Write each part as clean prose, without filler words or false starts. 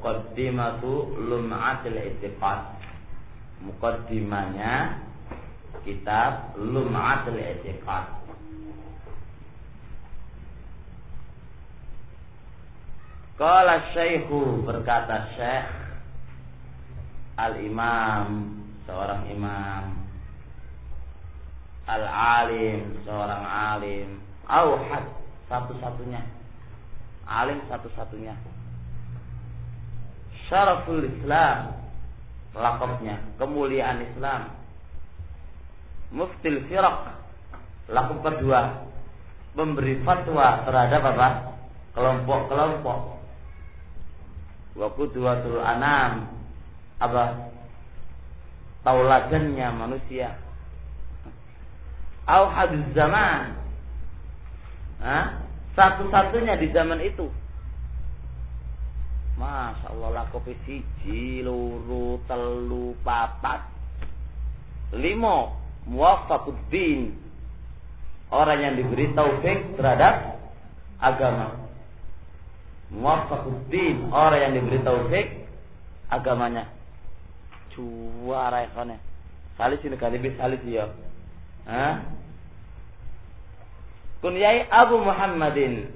Muqaddimatu Lum'atul I'tiqad. Muqaddimanya kitab Lum'atul I'tiqad. Qala Syekhu, berkata Syekh Al-Imam, seorang imam, Al-Alim, seorang alim, Auhad, satu-satunya, alim satu-satunya, Syaraful Islam, lakabnya, kemuliaan Islam, Muftil Firaq, lakab kedua, memberi fatwa terhadap apa? Kelompok-kelompok. Wa qudwatul anam, apa? Tauladannya manusia. Auhaduz zaman, satu-satunya di zaman itu. Masya Allah, lakopi siji, loro, telu, papat, limo, muwafaquddin, orang yang diberi taufik terhadap agama. Muwafaquddin, orang yang diberi taufik agamanya. Juara ikhwannya. Salis ini kali bis salis ya. Kunyai Abu Muhammadin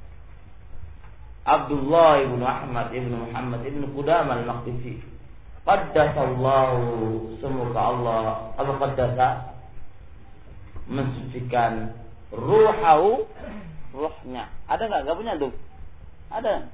Abdullah ibnu Ahmad ibnu Muhammad ibnu Qudamah al-Maqdisi. Qaddasallahu, semoga Allah qaddasa, mensucikan ruhahu, ruhnya. Ada enggak punya tuh? Ada.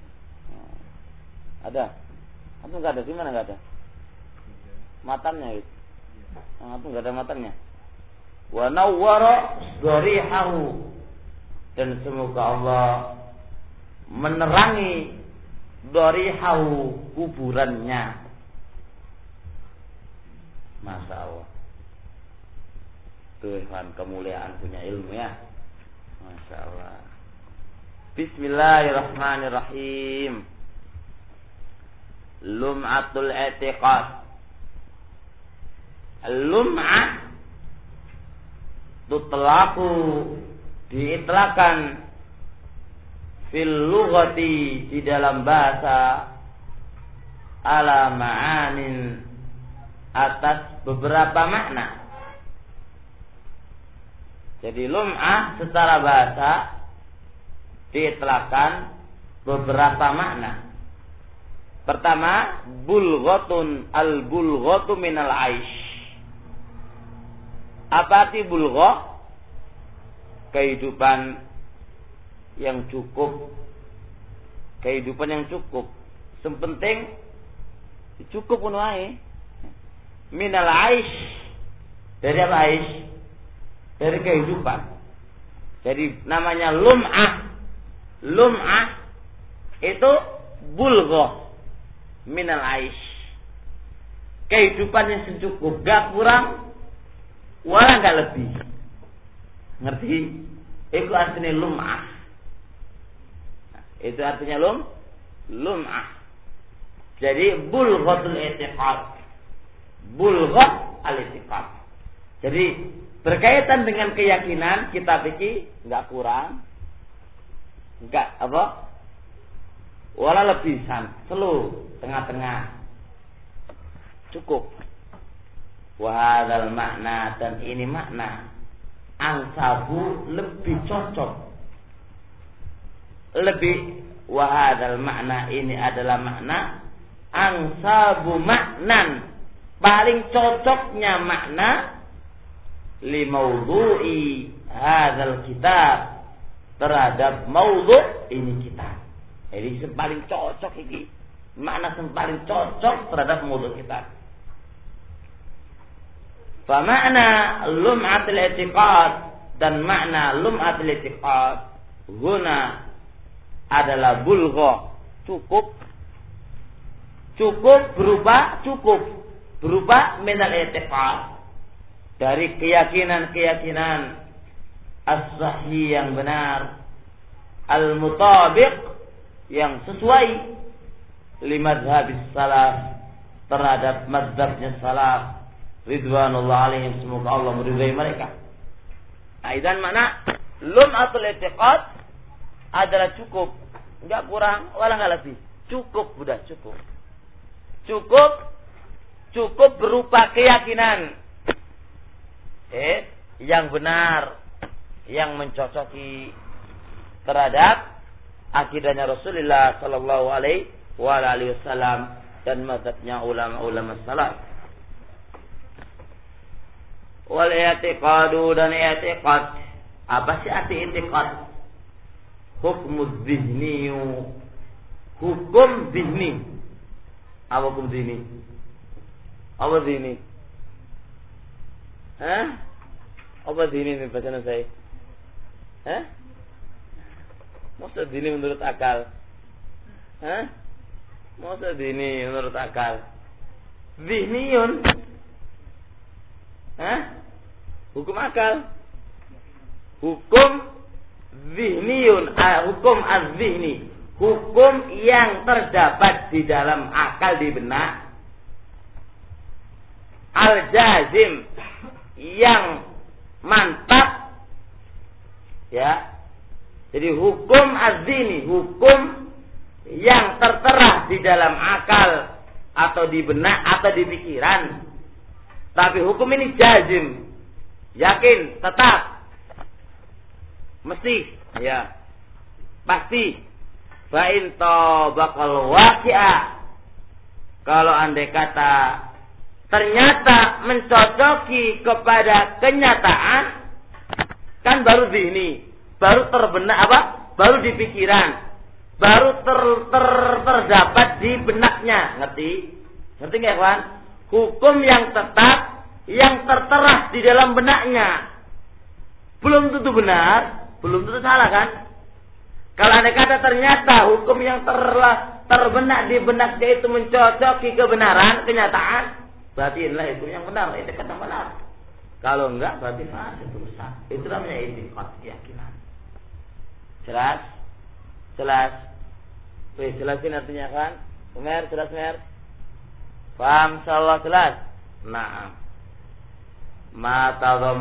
Ada. Atau enggak ada? Di mana enggak ada? Matanya itu. Atau enggak ada matanya. Wa nawwara dharihahu, dan semoga Allah menerangi dharihahu, kuburannya. Masya Allah. Tuhan kemuliaan punya ilmu ya. Masya Allah. Bismillahirrahmanirrahim. Lum'atul I'tiqad. Lum'ah tutlaqu, diitlakan, fil lughati, di dalam bahasa, ala ma'anin, atas beberapa makna. Jadi lum'ah secara bahasa diitlakan beberapa makna. Pertama, bulghatun, al-bulghatu minal aish. Apa arti bulghah? Kehidupan yang cukup. Kehidupan yang cukup. Sepenting cukup pun wae. Minal aish. Dari apa aish? Dari kehidupan. Jadi namanya lum'ah. Lum'ah itu bulghah minal aish. Kehidupan yang secukup, gak kurang wala gak lebih. Ngerti? Itu artinya lum'ah. Itu artinya lum'ah. Jadi bulghatul i'tiqad. Bulghah al-i'tiqad. Jadi berkaitan dengan keyakinan, kita pikir enggak kurang, enggak apa? Wala lebihan, selu, tengah-tengah. Cukup. Wa hadzal makna, dan ini makna angsabu, lebih cocok. Lebih, wa hadzal makna, ini adalah makna angsabu maknan, paling cocoknya makna li maudhu'i hadzal kitab, terhadap maudhu' ini kitab. Jadi paling cocok ini, makna yang paling cocok terhadap maudhu' kitab. Fa makna lum'atul i'tiqad, dan makna lum'atul i'tiqad guna adalah bulghah, cukup. Cukup berupa minal i'tiqad, dari keyakinan-keyakinan as-sahih yang benar, al-mutabiq, yang sesuai limadhabis salaf, terhadap mazhabnya salaf ridwanullah alaihim, semoga Allah meridai mereka. Aidan mana lum'atul i'tiqad adalah cukup, enggak kurang wala enggak lebih, Cukup, sudah cukup. Cukup berupa keyakinan yang benar, yang mencocoki terhadap akidahnya Rasulullah sallallahu alaihi wasallam dan mazhabnya ulama-ulama salaf. Wal i'tiqadu dan i'tiqad. Apa sih arti i'tiqad? Hukum zihni. Hukum zihni. Apa hukum zihni? Apa zihni? Apa zihni ini bacaan saya? Maksud zihni menurut akal? Maksud zihni menurut akal? Zihniyun. Hukum akal. Hukum zihniyun. Hukum az-zihni. Hukum yang terdapat di dalam akal, di benak. Al-jazim, yang mantap. Ya. Jadi hukum az-zihni, hukum yang tertera di dalam akal atau di benak atau di pikiran. Tapi hukum ini jazim, yakin, tetap, mesti, ya, pasti. Fa'in tabaqal waqi'a, kalau andai kata ternyata mencocoki kepada kenyataan, kan baru zihni, baru terbenak apa? Baru di pikiran, baru terdapat di benaknya. Ngerti nggak, kawan? Hukum yang tetap, yang tertera di dalam benaknya, belum tentu benar, belum tentu salah, kan? Kalau ada kata ternyata hukum yang terbenak di benaknya itu mencocoki kebenaran, kenyataan, berarti inilah hukum yang benar, itu kata benar. Kalau enggak, berarti fasid, rusak. Itu namanya i'tiqad, keyakinan. Jelas. Wih, jelasin artinya, kan? Umer, jelas, Mer? Paham, insyaallah jelas. Nah, ma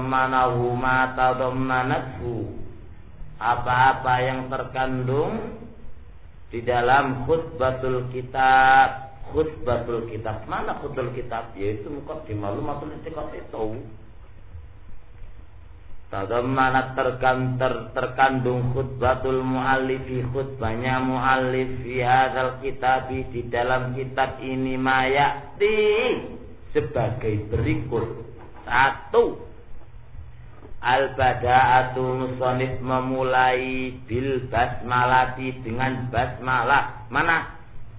tadammanathu, apa-apa yang terkandung di dalam khutbatul kitab. Khutbatul kitab, mana khutbatul kitab? Yaitu muqaddimah matul i'tiqad itu. Tadammanat, terkandung khutbatul muallifi, khutbahnya muallif fi hadzal kitab, di dalam kitab ini, mayati, sebagai berikut. 1. Al-bada'atu, musannif memulai bil basmalati, dengan basmalah. Mana?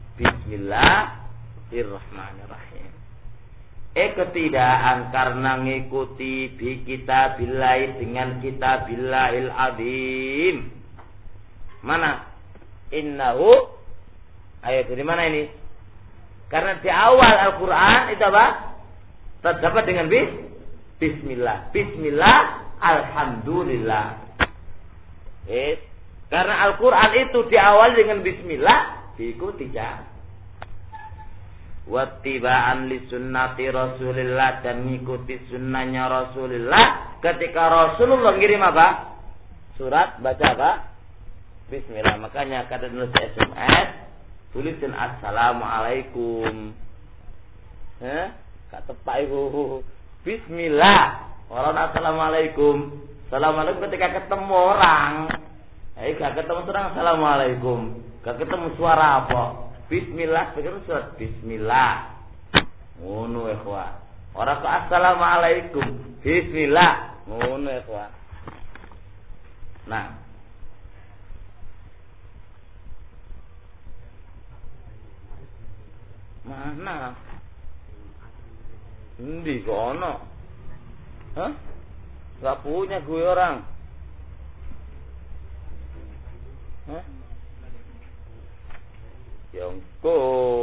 Bismillahirrahmanirrahim. Ketidaan karena ngikuti bi kitabillah, dengan kitabillahil azim. Mana? Innahu. Ayat dari mana ini? Karena di awal Al-Quran itu apa? Terdapat dengan bismillah. Bismillah, alhamdulillah. Karena Al-Quran itu diawali dengan bismillah, diikuti, ya. Wattiba'an li sunnati Rasulillah, dan mengikuti sunnahnya Rasulullah. Ketika Rasulullah ngirim apa? Surat, baca apa? Bismillah. Makanya kata nulis SMS, tulisin assalamualaikum. Kata Pak Ibu, bismillah. Orang assalamualaikum. Assalamualaikum ketika ketemu orang. Gak ketemu orang assalamualaikum. Gak ketemu suara apa? Bismillah, begitu surat bismillah. Ngono ikhwan. Ora kok assalamualaikum. Bismillah. Ngono ikhwan. Nah. Mana? Endi kok ono? Gak punya gue orang. Yongko.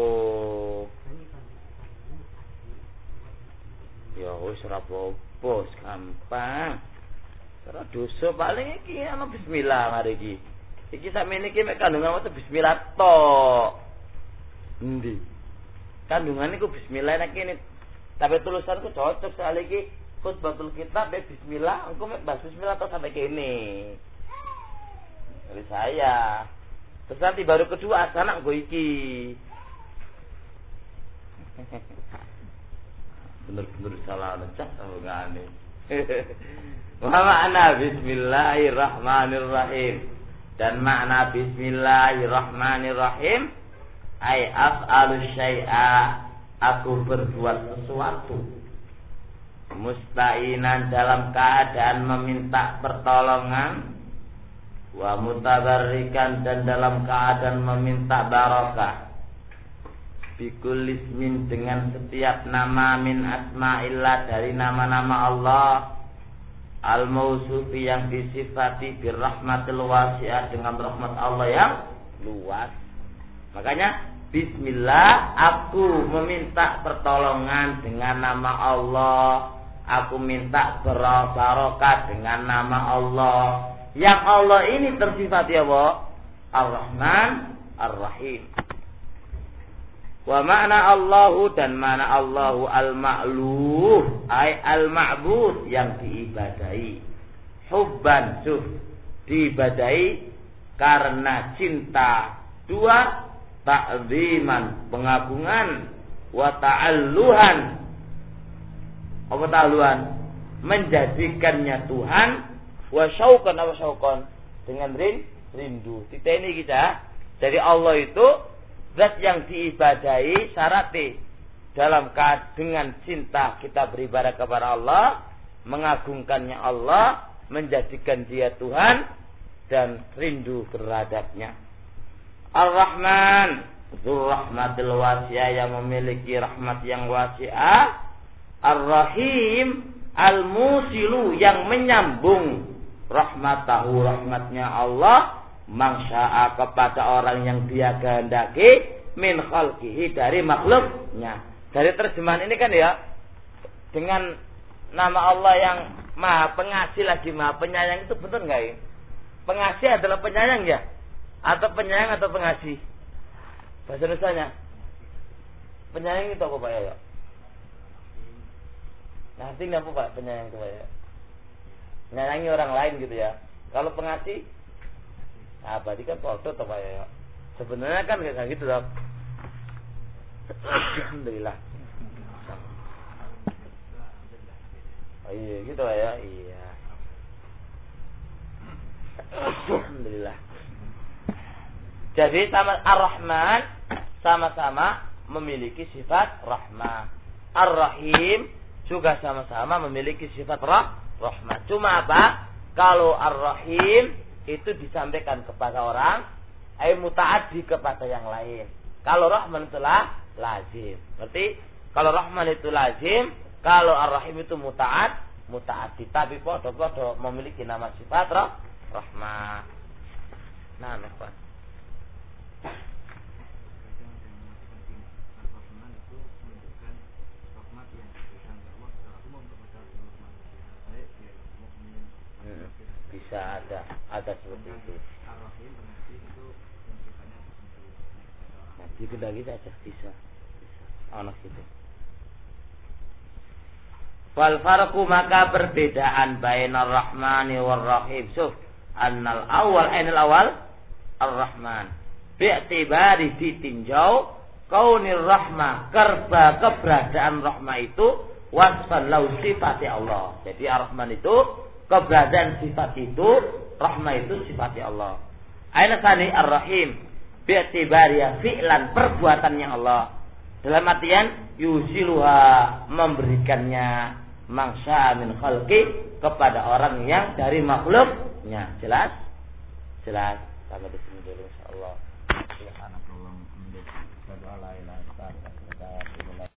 Ya wis ora apa-apa, gampang. Ora dosa paling iki ana bismillah mari iki. Iki sakmene iki mek kandungan wae bismillah tok. Endi? Kandungan iku bismillah nek kene. Tapi tulisanku cocok soal iki khutbatul kitab bismillah, engko mek bahas bismillah tok sampai kene. Dari saya. Terus nanti baru kedua anak gue iki. Bener-bener salah necak sama ngane. Wa ma'na bismillahirrahmanirrahim. Dan makna bismillahirrahmanirrahim ay af'alu syai'a, aku berbuat sesuatu. Musta'inan dalam keadaan meminta pertolongan, wa mutabarrikan dan dalam keadaan meminta barakah. Bikul ismin dengan setiap nama min asma'illah dari nama-nama Allah, al-mausufi yang disifati birrahmatil wasi'ah dengan rahmat Allah yang luas. Makanya bismillah, aku meminta pertolongan dengan nama Allah, aku minta barokah dengan nama Allah. Yang Allah ini tersifati apa? Ar-Rahman Ar-Rahim. Wa makna Allahu dan mana Allahu al-ma'luh ay al-ma'bud yang diibadahi. Hubban diibadahi karena cinta. Dua, ta'ziman pengagungan, wa ta'alluhan apa ta'alluhan menjadikannya Tuhan, wa syauqan apa syauqan dengan rindu. Kita ini kita dari Allah itu zat yang diibadahi syaratnya dalam dengan cinta kita beribadah kepada Allah, mengagungkannya Allah, menjadikan dia Tuhan dan rindu terhadapnya. Ar-Rahman dzul rahmatil wasi'ah yang memiliki rahmat yang wasi'ah. Ar-Rahim al-musilu yang menyambung rahmatahu rahmatnya Allah mangsya'a kepada orang yang dia kehendaki min khalqihi dari makhluknya. Dari terjemahan ini kan ya, dengan nama Allah yang maha pengasih lagi maha penyayang itu betul nggak ya? Pengasih adalah penyayang ya? Atau penyayang atau pengasih? Bahasa Indonesianya penyayang itu apa Pak ya? Nah artinya apa Pak penyayang itu Pak ya? Menyayangi orang lain gitu ya. Kalau pengasih nah, berarti kan foto atau Pak ya? Sebenarnya kan kayak gitu dong. Alhamdulillah. Oh iya gitu Pak ya. Iya. Alhamdulillah. Jadi sama Ar-Rahman sama-sama memiliki sifat rahmah. Ar-Rahim juga sama-sama memiliki sifat rahmah. Cuma apa? Kalau Ar-Rahim itu disampaikan kepada orang, muta'addi kepada yang lain. Kalau Rahman itu lazim. Berarti kalau Rahman itu lazim, kalau Ar-Rahim itu muta'addi. Tapi podo-podo memiliki nama sifat rahmah. Nah, Pak. Bisa ada seperti itu. Nah, dikendaki saja bisa. Anak itu. Fal farqu maka perbedaan bainar rahmani war rahim. Annal awal ar-rahman. Bi'tibari ditinjau kaunir rahmah karena keberadaan rahmah itu wasfan lau sifati Allah. Jadi ar-rahman itu keberadaan sifat itu, rahmah itu sifatnya Allah. Aina tsani ar-rahim bi'tibari fi'lan perbuatannya Allah. Dalam artian yusiluha memberikannya mangsa min khalqi kepada orang yang dari makhluknya. Jelas? Jelas. Sampai di sini dulu insyaallah. Subhanallah.